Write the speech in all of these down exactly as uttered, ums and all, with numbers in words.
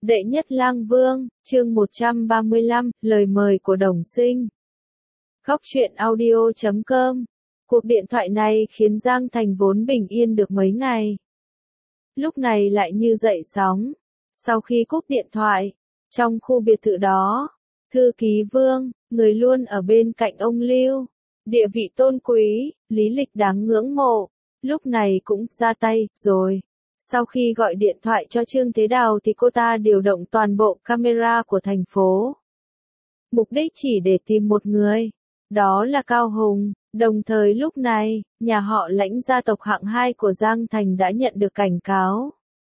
Đệ nhất lang vương, chương một trăm ba mươi lăm, lời mời của đồng sinh. Góc truyện audio chấm com. Cuộc điện thoại này khiến Giang Thành vốn bình yên được mấy ngày. Lúc này lại như dậy sóng. Sau khi cúp điện thoại, trong khu biệt thự đó, thư ký Vương, người luôn ở bên cạnh ông Lưu, địa vị tôn quý, lý lịch đáng ngưỡng mộ, lúc này cũng ra tay rồi. Sau khi gọi điện thoại cho Trương Thế Đào thì cô ta điều động toàn bộ camera của thành phố. Mục đích chỉ để tìm một người, đó là Cao Hùng. Đồng thời lúc này, nhà họ Lãnh gia tộc hạng hai của Giang Thành đã nhận được cảnh cáo.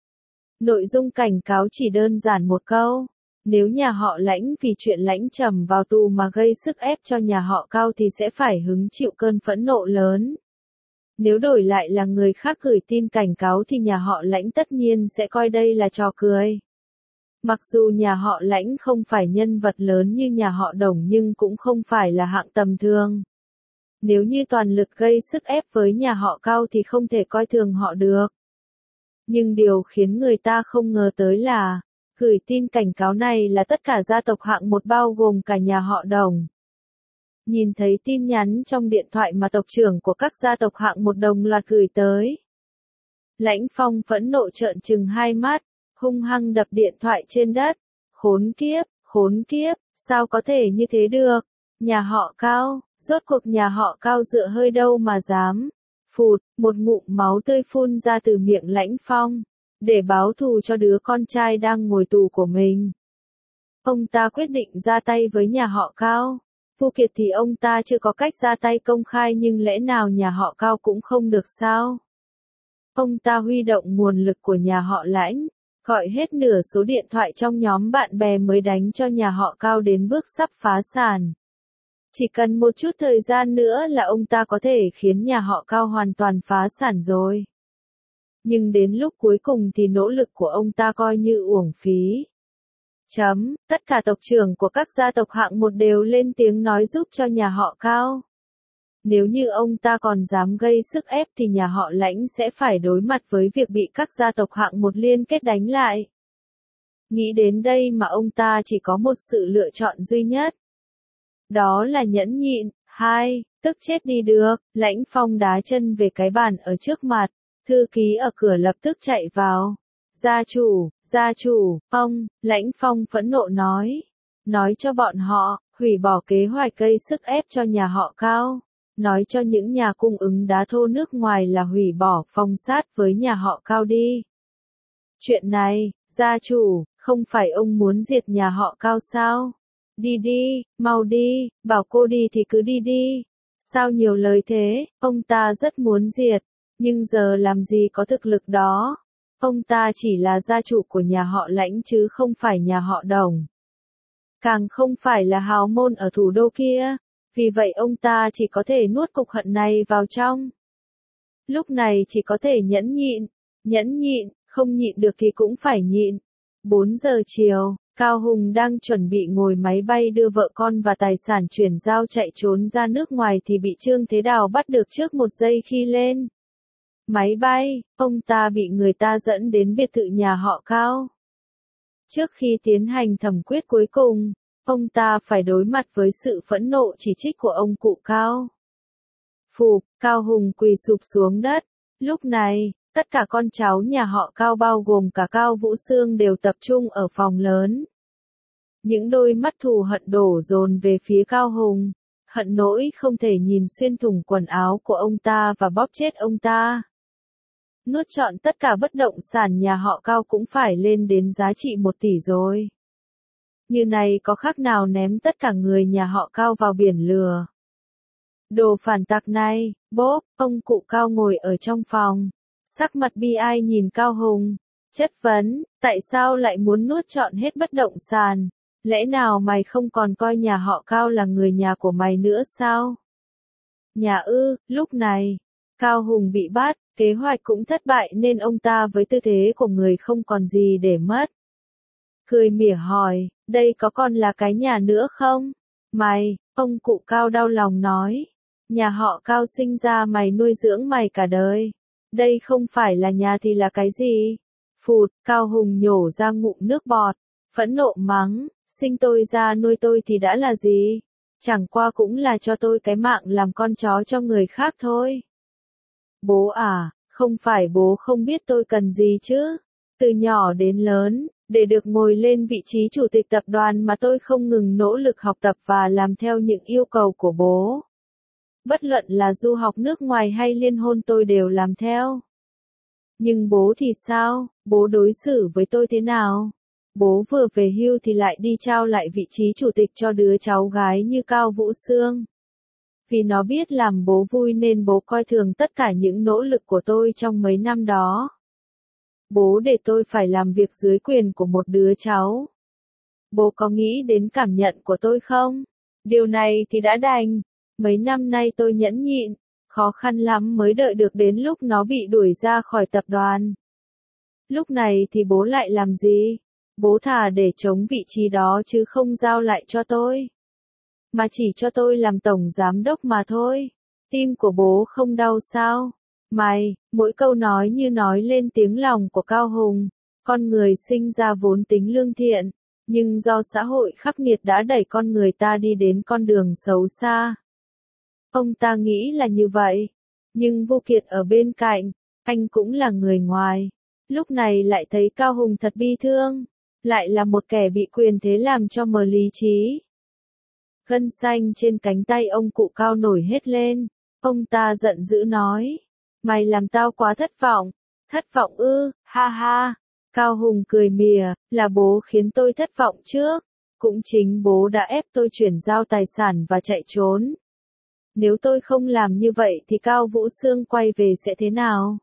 Nội dung cảnh cáo chỉ đơn giản một câu. Nếu nhà họ Lãnh vì chuyện Lãnh Trầm vào tù mà gây sức ép cho nhà họ Cao thì sẽ phải hứng chịu cơn phẫn nộ lớn. Nếu đổi lại là người khác gửi tin cảnh cáo thì nhà họ Lãnh tất nhiên sẽ coi đây là trò cười. Mặc dù nhà họ Lãnh không phải nhân vật lớn như nhà họ Đồng nhưng cũng không phải là hạng tầm thường. Nếu như toàn lực gây sức ép với nhà họ Cao thì không thể coi thường họ được. Nhưng điều khiến người ta không ngờ tới là, gửi tin cảnh cáo này là tất cả gia tộc hạng một bao gồm cả nhà họ Đồng. Nhìn thấy tin nhắn trong điện thoại mà tộc trưởng của các gia tộc hạng một đồng loạt gửi tới. Lãnh Phong phẫn nộ trợn trừng hai mắt, hung hăng đập điện thoại trên đất. Khốn kiếp, khốn kiếp, sao có thể như thế được? Nhà họ Cao, rốt cuộc nhà họ Cao dựa hơi đâu mà dám. Phụt, một ngụm máu tươi phun ra từ miệng Lãnh Phong, để báo thù cho đứa con trai đang ngồi tù của mình. Ông ta quyết định ra tay với nhà họ Cao. Phu Kiệt thì ông ta chưa có cách ra tay công khai nhưng lẽ nào nhà họ Cao cũng không được sao? Ông ta huy động nguồn lực của nhà họ Lãnh, gọi hết nửa số điện thoại trong nhóm bạn bè mới đánh cho nhà họ Cao đến bước sắp phá sản. Chỉ cần một chút thời gian nữa là ông ta có thể khiến nhà họ Cao hoàn toàn phá sản rồi. Nhưng đến lúc cuối cùng thì nỗ lực của ông ta coi như uổng phí. Chấm, tất cả tộc trưởng của các gia tộc hạng một đều lên tiếng nói giúp cho nhà họ Cao. Nếu như ông ta còn dám gây sức ép thì nhà họ Lãnh sẽ phải đối mặt với việc bị các gia tộc hạng một liên kết đánh lại. Nghĩ đến đây mà ông ta chỉ có một sự lựa chọn duy nhất. Đó là nhẫn nhịn. Hai, tức chết đi được. Lãnh Phong đá chân về cái bàn ở trước mặt. Thư ký ở cửa lập tức chạy vào. Gia chủ, gia chủ, ông, Lãnh Phong phẫn nộ nói. Nói cho bọn họ, hủy bỏ kế hoạch gây sức ép cho nhà họ Cao. Nói cho những nhà cung ứng đá thô nước ngoài là hủy bỏ phong sát với nhà họ Cao đi. Chuyện này, gia chủ, không phải ông muốn diệt nhà họ Cao sao? Đi đi, mau đi, bảo cô đi thì cứ đi đi. Sao nhiều lời thế, ông ta rất muốn diệt, nhưng giờ làm gì có thực lực đó. Ông ta chỉ là gia chủ của nhà họ Lãnh chứ không phải nhà họ Đồng. Càng không phải là hào môn ở thủ đô kia, vì vậy ông ta chỉ có thể nuốt cục hận này vào trong. Lúc này chỉ có thể nhẫn nhịn, nhẫn nhịn, không nhịn được thì cũng phải nhịn. bốn giờ chiều. Cao Hùng đang chuẩn bị ngồi máy bay đưa vợ con và tài sản chuyển giao chạy trốn ra nước ngoài thì bị Trương Thế Đào bắt được trước một giây khi lên máy bay, ông ta bị người ta dẫn đến biệt thự nhà họ Cao. Trước khi tiến hành thẩm quyết cuối cùng, ông ta phải đối mặt với sự phẫn nộ chỉ trích của ông cụ Cao. Phụp, Cao Hùng quỳ sụp xuống đất. Lúc này, tất cả con cháu nhà họ Cao bao gồm cả Cao Vũ Sương đều tập trung ở phòng lớn. Những đôi mắt thù hận đổ dồn về phía Cao Hùng, hận nỗi không thể nhìn xuyên thủng quần áo của ông ta và bóp chết ông ta. Nuốt trọn tất cả bất động sản nhà họ Cao cũng phải lên đến giá trị một tỷ rồi. Như này có khác nào ném tất cả người nhà họ Cao vào biển lửa. Đồ phản tặc này, bốp, ông cụ Cao ngồi ở trong phòng. Sắc mặt bi ai nhìn Cao Hùng, chất vấn, tại sao lại muốn nuốt trọn hết bất động sản? Lẽ nào mày không còn coi nhà họ Cao là người nhà của mày nữa sao? Nhà ư, lúc này, Cao Hùng bị bắt, kế hoạch cũng thất bại nên ông ta với tư thế của người không còn gì để mất. Cười mỉa hỏi, đây có còn là cái nhà nữa không? Mày, ông cụ Cao đau lòng nói, nhà họ Cao sinh ra mày nuôi dưỡng mày cả đời. Đây không phải là nhà thì là cái gì? Phụt, Cao Hùng nhổ ra ngụm nước bọt, phẫn nộ mắng, sinh tôi ra nuôi tôi thì đã là gì? Chẳng qua cũng là cho tôi cái mạng làm con chó cho người khác thôi. Bố à, không phải bố không biết tôi cần gì chứ? Từ nhỏ đến lớn, để được ngồi lên vị trí chủ tịch tập đoàn mà tôi không ngừng nỗ lực học tập và làm theo những yêu cầu của bố. Bất luận là du học nước ngoài hay liên hôn tôi đều làm theo. Nhưng bố thì sao? Bố đối xử với tôi thế nào? Bố vừa về hưu thì lại đi trao lại vị trí chủ tịch cho đứa cháu gái như Cao Vũ Sương. Vì nó biết làm bố vui nên bố coi thường tất cả những nỗ lực của tôi trong mấy năm đó. Bố để tôi phải làm việc dưới quyền của một đứa cháu. Bố có nghĩ đến cảm nhận của tôi không? Điều này thì đã đành. Mấy năm nay tôi nhẫn nhịn, khó khăn lắm mới đợi được đến lúc nó bị đuổi ra khỏi tập đoàn. Lúc này thì bố lại làm gì? Bố thà để chống vị trí đó chứ không giao lại cho tôi. Mà chỉ cho tôi làm tổng giám đốc mà thôi. Tim của bố không đau sao? Mày, mỗi câu nói như nói lên tiếng lòng của Cao Hùng. Con người sinh ra vốn tính lương thiện, nhưng do xã hội khắc nghiệt đã đẩy con người ta đi đến con đường xấu xa. Ông ta nghĩ là như vậy. Nhưng Vu Kiệt ở bên cạnh, anh cũng là người ngoài. Lúc này lại thấy Cao Hùng thật bi thương. Lại là một kẻ bị quyền thế làm cho mờ lý trí. Gân xanh trên cánh tay ông cụ Cao nổi hết lên. Ông ta giận dữ nói. Mày làm tao quá thất vọng. Thất vọng ư, ha ha. Cao Hùng cười mỉa, là bố khiến tôi thất vọng trước. Cũng chính bố đã ép tôi chuyển giao tài sản và chạy trốn. Nếu tôi không làm như vậy thì Cao Vũ Sương quay về sẽ thế nào?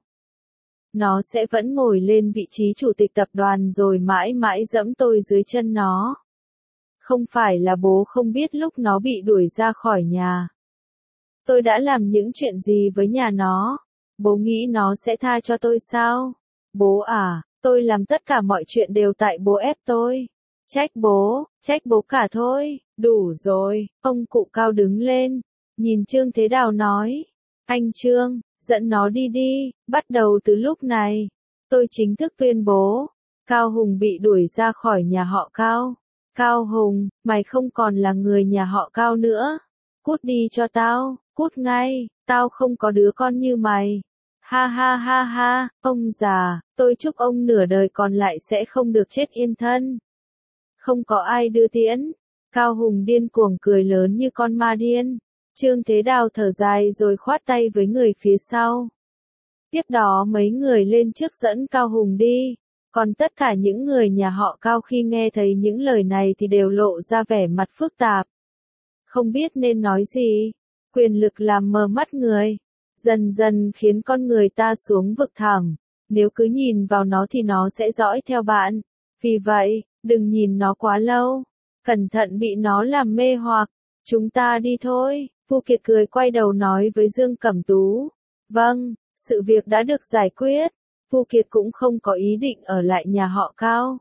Nó sẽ vẫn ngồi lên vị trí chủ tịch tập đoàn rồi mãi mãi dẫm tôi dưới chân nó. Không phải là bố không biết lúc nó bị đuổi ra khỏi nhà. Tôi đã làm những chuyện gì với nhà nó? Bố nghĩ nó sẽ tha cho tôi sao? Bố à, tôi làm tất cả mọi chuyện đều tại bố ép tôi. Trách bố, trách bố cả thôi, đủ rồi. Ông cụ Cao đứng lên, nhìn Trương Thế Đào nói. Anh Trương, dẫn nó đi đi, bắt đầu từ lúc này. Tôi chính thức tuyên bố, Cao Hùng bị đuổi ra khỏi nhà họ Cao. Cao Hùng, mày không còn là người nhà họ Cao nữa. Cút đi cho tao, cút ngay, tao không có đứa con như mày. Ha ha ha ha, ông già, tôi chúc ông nửa đời còn lại sẽ không được chết yên thân. Không có ai đưa tiễn. Cao Hùng điên cuồng cười lớn như con ma điên. Trương Thế Đào thở dài rồi khoát tay với người phía sau. Tiếp đó mấy người lên trước dẫn Cao Hùng đi. Còn tất cả những người nhà họ Cao khi nghe thấy những lời này thì đều lộ ra vẻ mặt phức tạp. Không biết nên nói gì. Quyền lực làm mờ mắt người. Dần dần khiến con người ta xuống vực thẳm. Nếu cứ nhìn vào nó thì nó sẽ dõi theo bạn. Vì vậy, đừng nhìn nó quá lâu. Cẩn thận bị nó làm mê hoặc. Chúng ta đi thôi. Vu Kiệt cười quay đầu nói với Dương Cẩm Tú. Vâng, sự việc đã được giải quyết. Vu Kiệt cũng không có ý định ở lại nhà họ Cao.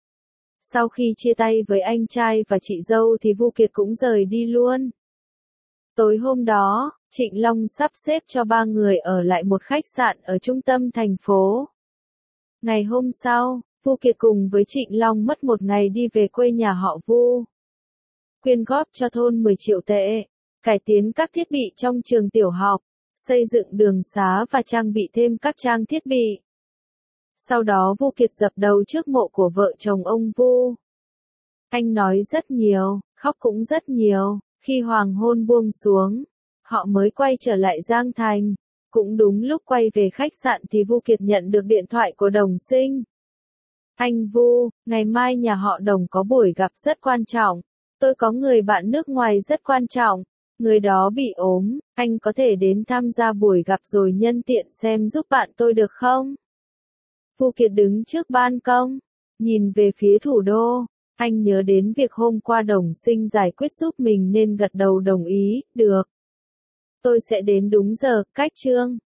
Sau khi chia tay với anh trai và chị dâu thì Vu Kiệt cũng rời đi luôn. Tối hôm đó, Trịnh Long sắp xếp cho ba người ở lại một khách sạn ở trung tâm thành phố. Ngày hôm sau, Vu Kiệt cùng với Trịnh Long mất một ngày đi về quê nhà họ Vu. Quyên góp cho thôn mười triệu tệ, cải tiến các thiết bị trong trường tiểu học, xây dựng đường xá và trang bị thêm các trang thiết bị. Sau đó Vu Kiệt dập đầu trước mộ của vợ chồng ông Vu. Anh nói rất nhiều, khóc cũng rất nhiều. Khi hoàng hôn buông xuống, họ mới quay trở lại Giang Thành. Cũng đúng lúc quay về khách sạn thì Vu Kiệt nhận được điện thoại của Đồng Sinh. Anh Vu, ngày mai nhà họ Đồng có buổi gặp rất quan trọng. Tôi có người bạn nước ngoài rất quan trọng. Người đó bị ốm, anh có thể đến tham gia buổi gặp rồi nhân tiện xem giúp bạn tôi được không? Vu Kiệt đứng trước ban công, nhìn về phía thủ đô. Anh nhớ đến việc hôm qua Đồng Sinh giải quyết giúp mình nên gật đầu đồng ý, được. Tôi sẽ đến đúng giờ, cách Trương.